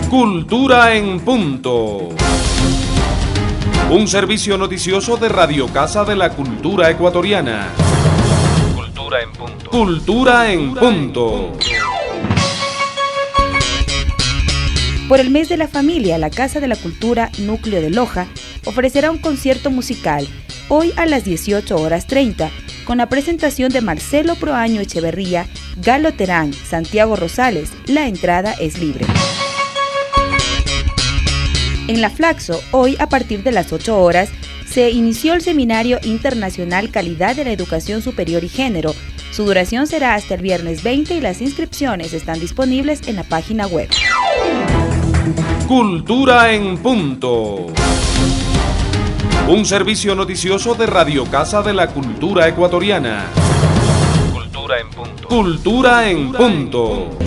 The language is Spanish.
Cultura en Punto. Un servicio noticioso de Radio Casa de la Cultura Ecuatoriana. Cultura en Punto. Cultura en Punto. Por el mes de la familia, la Casa de la Cultura Núcleo de Loja ofrecerá un concierto musical hoy a las 18:30 con la presentación de Marcelo Proaño Echeverría, Galo Terán, Santiago Rosales. La entrada es libre. En la Flaxo, hoy a partir de las 8 horas, se inició el Seminario Internacional Calidad de la Educación Superior y Género. Su duración será hasta el viernes 20 y las inscripciones están disponibles en la página web. Cultura en Punto. Un servicio noticioso de Radio Casa de la Cultura Ecuatoriana. Cultura en Punto. Cultura en Punto.